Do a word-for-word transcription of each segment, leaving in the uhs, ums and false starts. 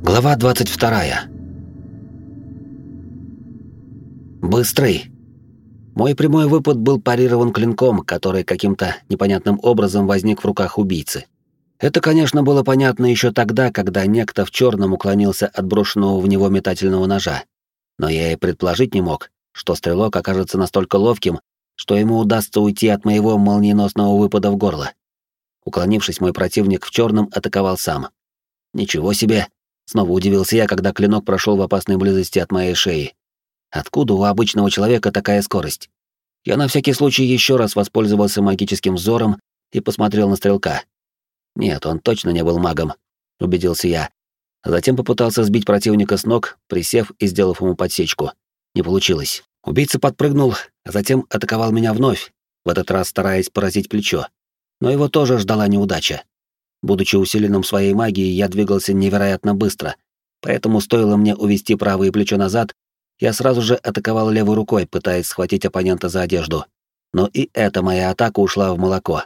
Глава двадцать вторая. Быстрый. Мой прямой выпад был парирован клинком, который каким-то непонятным образом возник в руках убийцы. Это, конечно, было понятно еще тогда, когда некто в черном уклонился от брошенного в него метательного ножа. Но я и предположить не мог, что стрелок окажется настолько ловким, что ему удастся уйти от моего молниеносного выпада в горло. Уклонившись, мой противник в черном атаковал сам. Ничего себе! Снова удивился я, когда клинок прошел в опасной близости от моей шеи. Откуда у обычного человека такая скорость? Я на всякий случай еще раз воспользовался магическим взором и посмотрел на стрелка. Нет, он точно не был магом, убедился я. А затем попытался сбить противника с ног, присев и сделав ему подсечку. Не получилось. Убийца подпрыгнул, а затем атаковал меня вновь, в этот раз стараясь поразить плечо. Но его тоже ждала неудача. Будучи усиленным своей магией, я двигался невероятно быстро, поэтому стоило мне увести правое плечо назад, я сразу же атаковал левой рукой, пытаясь схватить оппонента за одежду. Но и эта моя атака ушла в молоко.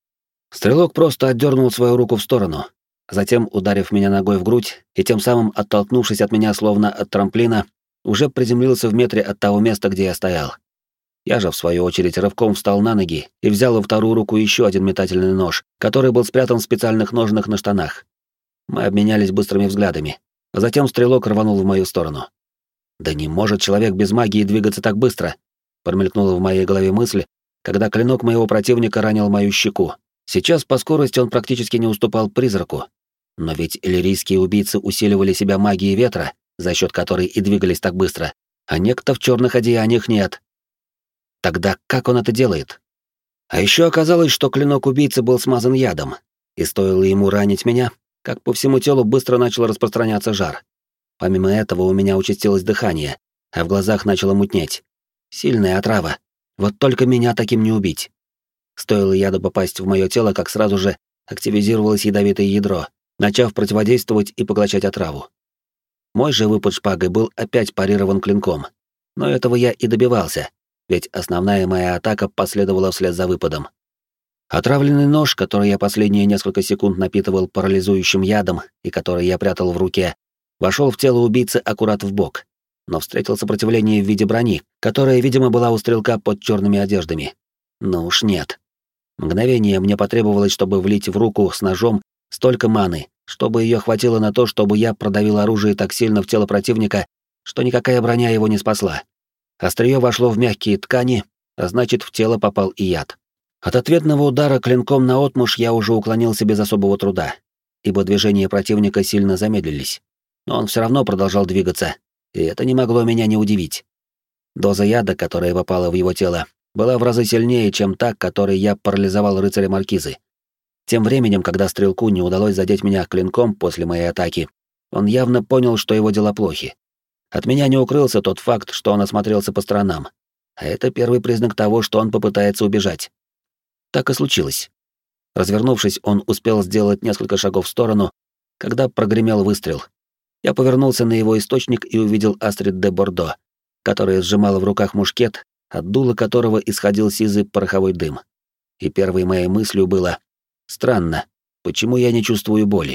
Стрелок просто отдернул свою руку в сторону, затем, ударив меня ногой в грудь и тем самым оттолкнувшись от меня словно от трамплина, уже приземлился в метре от того места, где я стоял. Я же, в свою очередь, рывком встал на ноги и взял во вторую руку еще один метательный нож, который был спрятан в специальных ножнах на штанах. Мы обменялись быстрыми взглядами, а затем стрелок рванул в мою сторону. «Да не может человек без магии двигаться так быстро!» Промелькнула в моей голове мысль, когда клинок моего противника ранил мою щеку. Сейчас по скорости он практически не уступал призраку. Но ведь иллирийские убийцы усиливали себя магией ветра, за счет которой и двигались так быстро, а некто в черных одеяниях нет. Тогда как он это делает? А еще оказалось, что клинок убийцы был смазан ядом, и стоило ему ранить меня, как по всему телу быстро начал распространяться жар. Помимо этого у меня участилось дыхание, а в глазах начало мутнеть. Сильная отрава. Вот только меня таким не убить. Стоило яду попасть в мое тело, как сразу же активизировалось ядовитое ядро, начав противодействовать и поглощать отраву. Мой же выпад шпагой был опять парирован клинком, но этого я и добивался, ведь основная моя атака последовала вслед за выпадом. Отравленный нож, который я последние несколько секунд напитывал парализующим ядом и который я прятал в руке, вошел в тело убийцы аккурат в бок, но встретил сопротивление в виде брони, которая, видимо, была у стрелка под черными одеждами. Но уж нет. Мгновение мне потребовалось, чтобы влить в руку с ножом столько маны, чтобы ее хватило на то, чтобы я продавил оружие так сильно в тело противника, что никакая броня его не спасла. Острие вошло в мягкие ткани, а значит, в тело попал и яд. От ответного удара клинком наотмашь я уже уклонился без особого труда, ибо движения противника сильно замедлились. Но он все равно продолжал двигаться, и это не могло меня не удивить. Доза яда, которая попала в его тело, была в разы сильнее, чем та, которой я парализовал рыцаря Маркизы. Тем временем, когда стрелку не удалось задеть меня клинком после моей атаки, он явно понял, что его дела плохи. От меня не укрылся тот факт, что он осмотрелся по сторонам. А это первый признак того, что он попытается убежать. Так и случилось. Развернувшись, он успел сделать несколько шагов в сторону, когда прогремел выстрел. Я повернулся на его источник и увидел Астрид де Бордо, которая сжимала в руках мушкет, от дула которого исходил сизый пороховой дым. И первой моей мыслью было: странно, почему я не чувствую боли?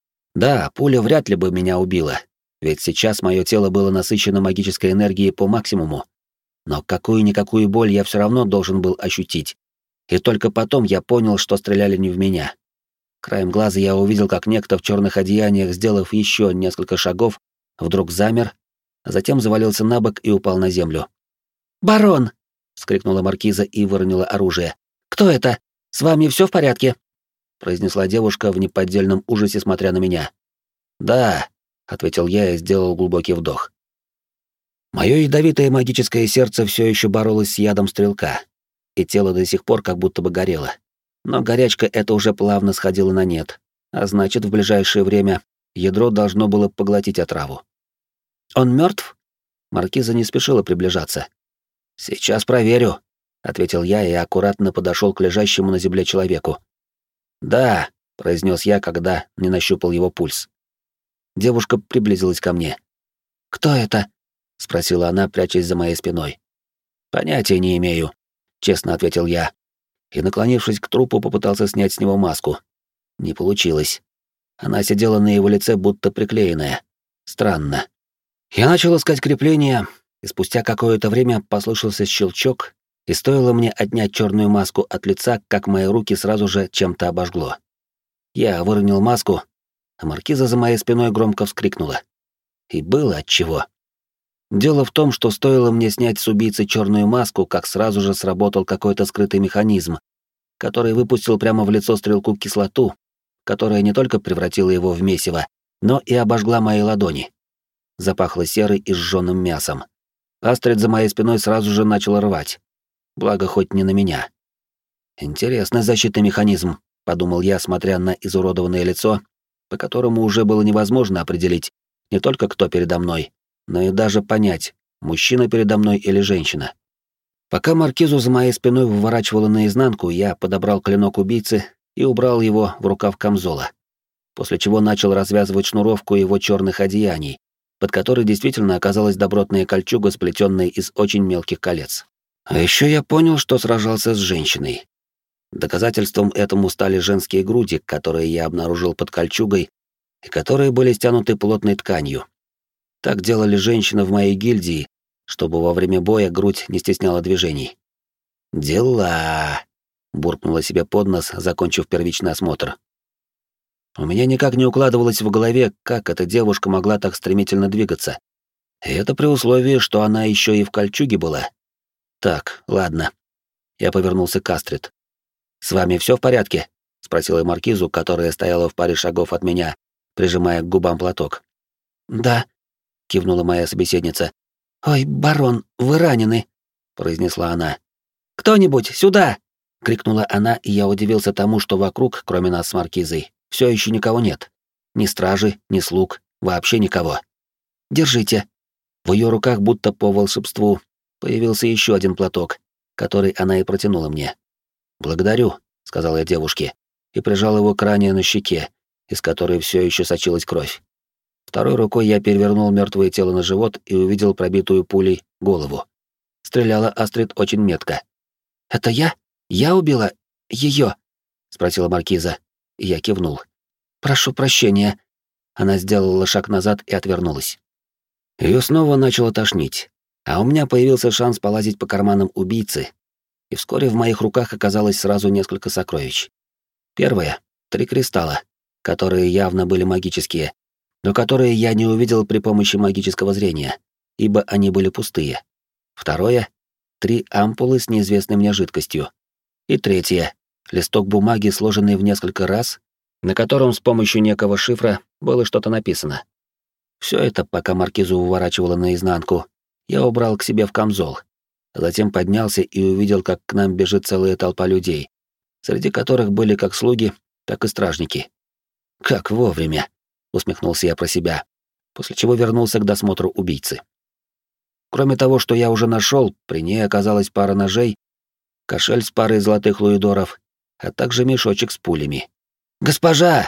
Да, пуля вряд ли бы меня убила, ведь сейчас мое тело было насыщено магической энергией по максимуму. Но какую-никакую боль я все равно должен был ощутить. И только потом я понял, что стреляли не в меня. Краем глаза я увидел, как некто в черных одеяниях, сделав еще несколько шагов, вдруг замер, а затем завалился на бок и упал на землю. «Барон!» — вскрикнула маркиза и выронила оружие. «Кто это? С вами все в порядке?» — произнесла девушка в неподдельном ужасе, смотря на меня. «Да», — ответил я и сделал глубокий вдох. Мое ядовитое магическое сердце все еще боролось с ядом стрелка, и тело до сих пор как будто бы горело. Но горячка эта уже плавно сходила на нет, а значит, в ближайшее время ядро должно было поглотить отраву. «Он мертв?» Маркиза не спешила приближаться. «Сейчас проверю», — ответил я и аккуратно подошел к лежащему на земле человеку. «Да», — произнес я, когда не нащупал его пульс. Девушка приблизилась ко мне. «Кто это?» — спросила она, прячась за моей спиной. «Понятия не имею», — честно ответил я, и, наклонившись к трупу, попытался снять с него маску. Не получилось. Она сидела на его лице, будто приклеенная, Странно. Я начал искать крепление, и спустя какое-то время послышался щелчок, и стоило мне отнять черную маску от лица, как мои руки сразу же чем-то обожгло. Я выронил маску, а маркиза за моей спиной громко вскрикнула. И было отчего. Дело в том, что стоило мне снять с убийцы черную маску, как сразу же сработал какой-то скрытый механизм, который выпустил прямо в лицо стрелку кислоту, которая не только превратила его в месиво, но и обожгла мои ладони. Запахло серой и сжёным мясом. Астрид за моей спиной сразу же начала рвать. Благо, хоть не на меня. «Интересный защитный механизм», — подумал я, смотря на изуродованное лицо, по которому уже было невозможно определить не только кто передо мной, но и даже понять, мужчина передо мной или женщина. Пока маркизу за моей спиной выворачивало наизнанку, я подобрал клинок убийцы и убрал его в рукав камзола, после чего начал развязывать шнуровку его черных одеяний, под которой действительно оказалась добротная кольчуга, сплетенная из очень мелких колец. А еще я понял, что сражался с женщиной. Доказательством этому стали женские груди, которые я обнаружил под кольчугой и которые были стянуты плотной тканью. Так делали женщины в моей гильдии, чтобы во время боя грудь не стесняла движений. «Дела!» — буркнула себе под нос, закончив первичный осмотр. У меня никак не укладывалось в голове, как эта девушка могла так стремительно двигаться. И это при условии, что она еще и в кольчуге была. Так, ладно. Я повернулся к Астрид. «С вами все в порядке?» — спросила я маркизу, которая стояла в паре шагов от меня, прижимая к губам платок. «Да», — кивнула моя собеседница. «Ой, барон, вы ранены», — произнесла она. «Кто-нибудь, сюда!» — крикнула она, и я удивился тому, что вокруг, кроме нас с маркизой, все еще никого нет. Ни стражи, ни слуг, вообще никого. «Держите». В ее руках, будто по волшебству, появился еще один платок, который она и протянула мне. «Благодарю», — сказал я девушке, и прижал его к ране на щеке, из которой все еще сочилась кровь. Второй рукой я перевернул мертвое тело на живот и увидел пробитую пулей голову. Стреляла Астрид очень метко. «Это я? Я убила ее?» — спросила маркиза. Я кивнул. «Прошу прощения». Она сделала шаг назад и отвернулась. Ее снова начало тошнить, а у меня появился шанс полазить по карманам убийцы, и вскоре в моих руках оказалось сразу несколько сокровищ. Первое — три кристалла, которые явно были магические, но которые я не увидел при помощи магического зрения, ибо они были пустые. Второе — три ампулы с неизвестной мне жидкостью. И третье — листок бумаги, сложенный в несколько раз, на котором с помощью некого шифра было что-то написано. Все это, пока маркизу выворачивало наизнанку, я убрал к себе в камзол, а затем поднялся и увидел, как к нам бежит целая толпа людей, среди которых были как слуги, так и стражники. «Как вовремя!» — усмехнулся я про себя, после чего вернулся к досмотру убийцы. Кроме того, что я уже нашел, при ней оказалась пара ножей, кошель с парой золотых луидоров, а также мешочек с пулями. «Госпожа!»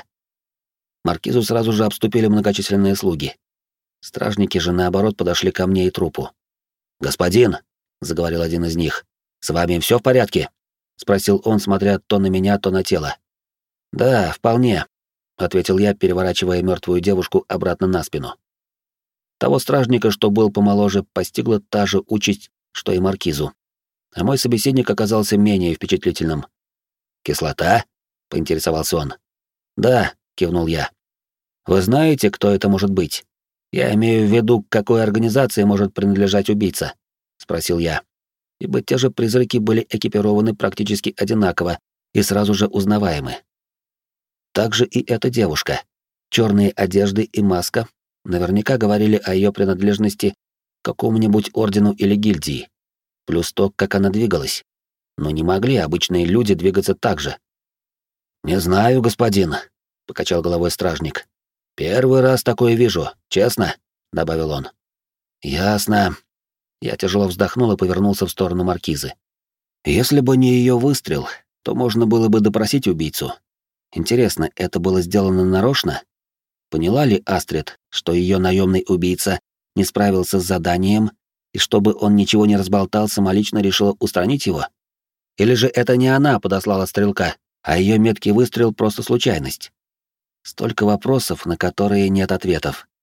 Маркизу сразу же обступили многочисленные слуги. Стражники же, наоборот, подошли ко мне и трупу. «Господин!» — заговорил один из них. «С вами все в порядке?» — спросил он, смотря то на меня, то на тело. «Да, вполне», — ответил я, переворачивая мертвую девушку обратно на спину. Того стражника, что был помоложе, постигла та же участь, что и маркизу. А мой собеседник оказался менее впечатлительным. «Кислота?» — поинтересовался он. «Да», — кивнул я. «Вы знаете, кто это может быть? Я имею в виду, к какой организации может принадлежать убийца?» — спросил я. Ибо те же призраки были экипированы практически одинаково и сразу же узнаваемы. Также и эта девушка. Черные одежды и маска наверняка говорили о ее принадлежности к какому-нибудь ордену или гильдии. Плюс то, как она двигалась. Но не могли обычные люди двигаться так же. «Не знаю, господин», — покачал головой стражник. «Первый раз такое вижу, честно», — добавил он. «Ясно». Я тяжело вздохнул и повернулся в сторону маркизы. Если бы не ее выстрел, то можно было бы допросить убийцу. Интересно, это было сделано нарочно? Поняла ли Астрид, что ее наемный убийца не справился с заданием, и чтобы он ничего не разболтал, самолично решила устранить его? Или же это не она подослала стрелка, а ее меткий выстрел — просто случайность? Столько вопросов, на которые нет ответов.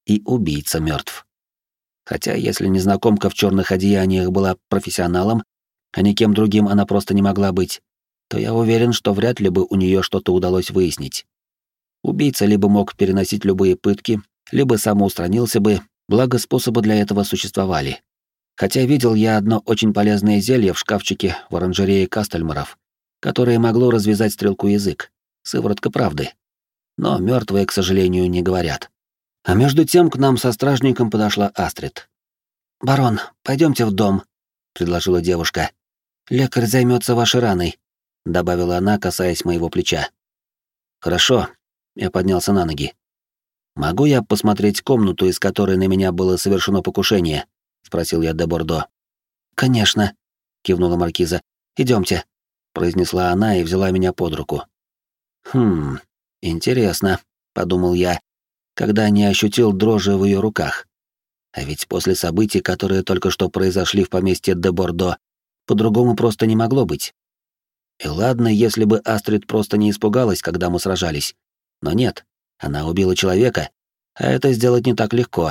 и убийца мертв. Хотя если незнакомка в черных одеяниях была профессионалом, а никем другим она просто не могла быть, то я уверен, что вряд ли бы у нее что-то удалось выяснить. Убийца либо мог переносить любые пытки, либо самоустранился бы, благо способы для этого существовали. Хотя видел я одно очень полезное зелье в шкафчике в оранжерее Кастельмаров, которое могло развязать стрелку язык, сыворотка правды. Но мертвые, к сожалению, не говорят. А между тем к нам со стражником подошла Астрид. «Барон, пойдемте в дом», — предложила девушка. «Лекарь займется вашей раной», — добавила она, касаясь моего плеча. «Хорошо», — я поднялся на ноги. «Могу я посмотреть комнату, из которой на меня было совершено покушение?» — спросил я де Бордо. «Конечно», — кивнула маркиза. «Идемте», — произнесла она и взяла меня под руку. «Хм, интересно», — подумал я, когда не ощутил дрожи в ее руках. А ведь после событий, которые только что произошли в поместье де Бордо, по-другому просто не могло быть. И ладно, если бы Астрид просто не испугалась, когда мы сражались. Но нет, она убила человека, а это сделать не так легко.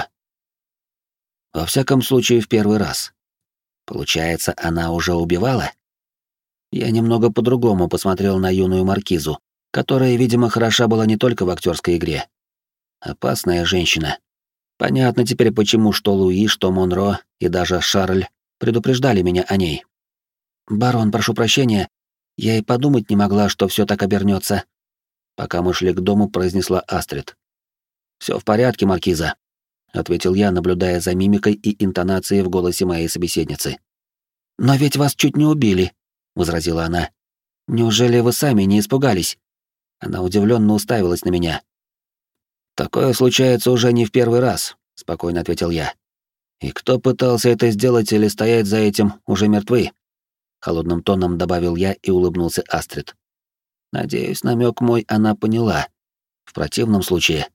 Во всяком случае, в первый раз. Получается, она уже убивала? Я немного по-другому посмотрел на юную маркизу, которая, видимо, хороша была не только в актерской игре. Опасная женщина. Понятно теперь, почему что Луи, что Монро и даже Шарль предупреждали меня о ней. «Барон, прошу прощения, я и подумать не могла, что все так обернется. Пока мы шли к дому, произнесла Астрид. «Все в порядке, маркиза», — ответил я, наблюдая за мимикой и интонацией в голосе моей собеседницы. «Но ведь вас чуть не убили», — возразила она. «Неужели вы сами не испугались?» Она удивленно уставилась на меня. «Такое случается уже не в первый раз», — спокойно ответил я. «И кто пытался это сделать или стоять за этим, уже мертвы?» Холодным тоном добавил я и улыбнулся Астрид. Надеюсь, намек мой она поняла. В противном случае...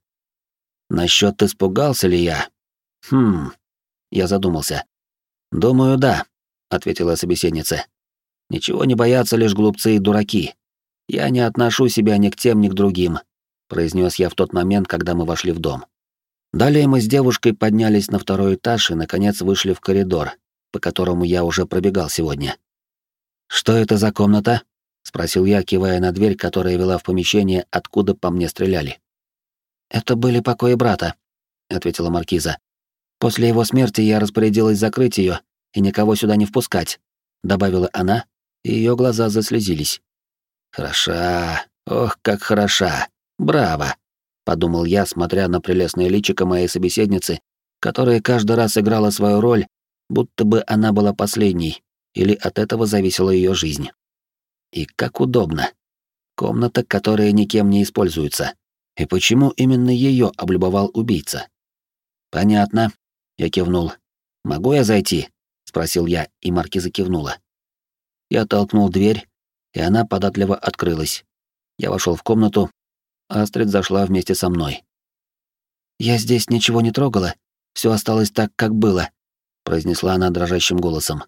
Насчет испугался ли я? Хм... Я задумался. «Думаю, да», — ответила собеседница. «Ничего не боятся лишь глупцы и дураки. Я не отношу себя ни к тем, ни к другим», — произнес я в тот момент, когда мы вошли в дом. Далее мы с девушкой поднялись на второй этаж и, наконец, вышли в коридор, по которому я уже пробегал сегодня. «Что это за комната?» — спросил я, кивая на дверь, которая вела в помещение, откуда по мне стреляли. «Это были покои брата», — ответила маркиза. «После его смерти я распорядилась закрыть ее и никого сюда не впускать», — добавила она, и ее глаза заслезились. «Хороша, ох, как хороша, браво», — подумал я, смотря на прелестное личико моей собеседницы, которая каждый раз играла свою роль, будто бы она была последней, или от этого зависела ее жизнь. И как удобно. Комната, которая никем не используется. И почему именно ее облюбовал убийца? Понятно. Я кивнул. «Могу я зайти?» — спросил я, и маркиза кивнула. Я толкнул дверь, и она податливо открылась. Я вошел в комнату, а Астрид зашла вместе со мной. «Я здесь ничего не трогала, все осталось так, как было», — произнесла она дрожащим голосом.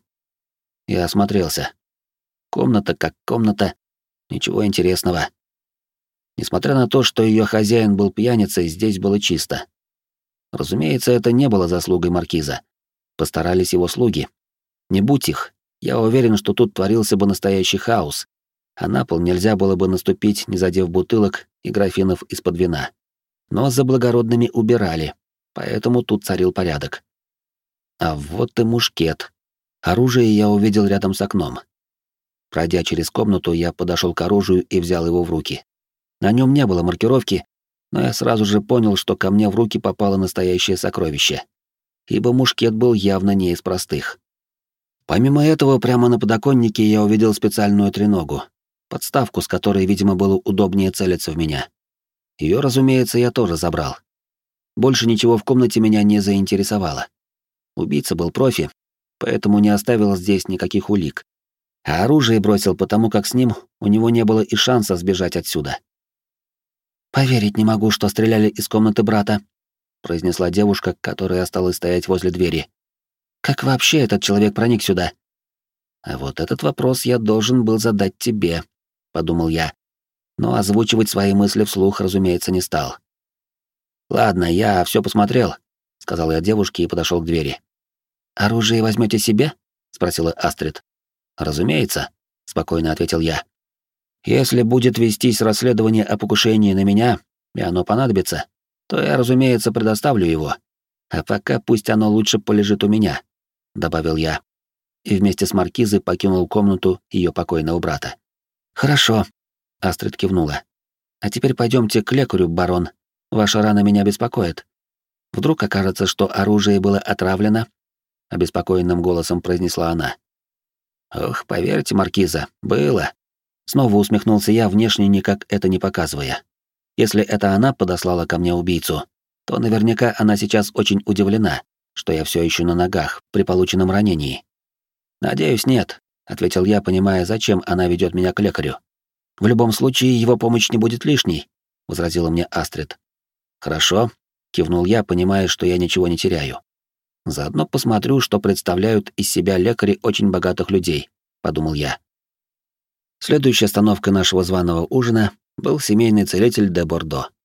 Я осмотрелся. Комната как комната, ничего интересного. Несмотря на то, что ее хозяин был пьяницей, здесь было чисто. Разумеется, это не было заслугой маркиза. Постарались его слуги. Не будь их, я уверен, что тут творился бы настоящий хаос, а на пол нельзя было бы наступить, не задев бутылок и графинов из-под вина. Но за благородными убирали, поэтому тут царил порядок. А вот и мушкет. Оружие я увидел рядом с окном. Пройдя через комнату, я подошел к оружию и взял его в руки. На нем не было маркировки, но я сразу же понял, что ко мне в руки попало настоящее сокровище, ибо мушкет был явно не из простых. Помимо этого, прямо на подоконнике я увидел специальную треногу, подставку, с которой, видимо, было удобнее целиться в меня. Ее, разумеется, я тоже забрал. Больше ничего в комнате меня не заинтересовало. Убийца был профи, поэтому не оставил здесь никаких улик. А оружие бросил, потому как с ним у него не было и шанса сбежать отсюда. «Поверить не могу, что стреляли из комнаты брата», — произнесла девушка, которая осталась стоять возле двери. «Как вообще этот человек проник сюда?» «А вот этот вопрос я должен был задать тебе», — подумал я, но озвучивать свои мысли вслух, разумеется, не стал. «Ладно, я все посмотрел», сказал я девушке и подошел к двери. «Оружие возьмете себе?» — спросила Астрид. «Разумеется», — спокойно ответил я. «Если будет вестись расследование о покушении на меня, и оно понадобится, то я, разумеется, предоставлю его. А пока пусть оно лучше полежит у меня», — добавил я. И вместе с маркизой покинул комнату ее покойного брата. «Хорошо», — Астрид кивнула. «А теперь пойдемте к лекарю, барон. Ваша рана меня беспокоит. Вдруг окажется, что оружие было отравлено?» — обеспокоенным голосом произнесла она. «Ох, поверьте, маркиза, было». Снова усмехнулся я, внешне никак это не показывая. Если это она подослала ко мне убийцу, то наверняка она сейчас очень удивлена, что я все еще на ногах при полученном ранении. «Надеюсь, нет», — ответил я, понимая, зачем она ведет меня к лекарю. «В любом случае, его помощь не будет лишней», — возразила мне Астрид. «Хорошо», — кивнул я, понимая, что я ничего не теряю. «Заодно посмотрю, что представляют из себя лекари очень богатых людей», — подумал я. Следующей остановкой нашего званого ужина был семейный целитель де Бордо.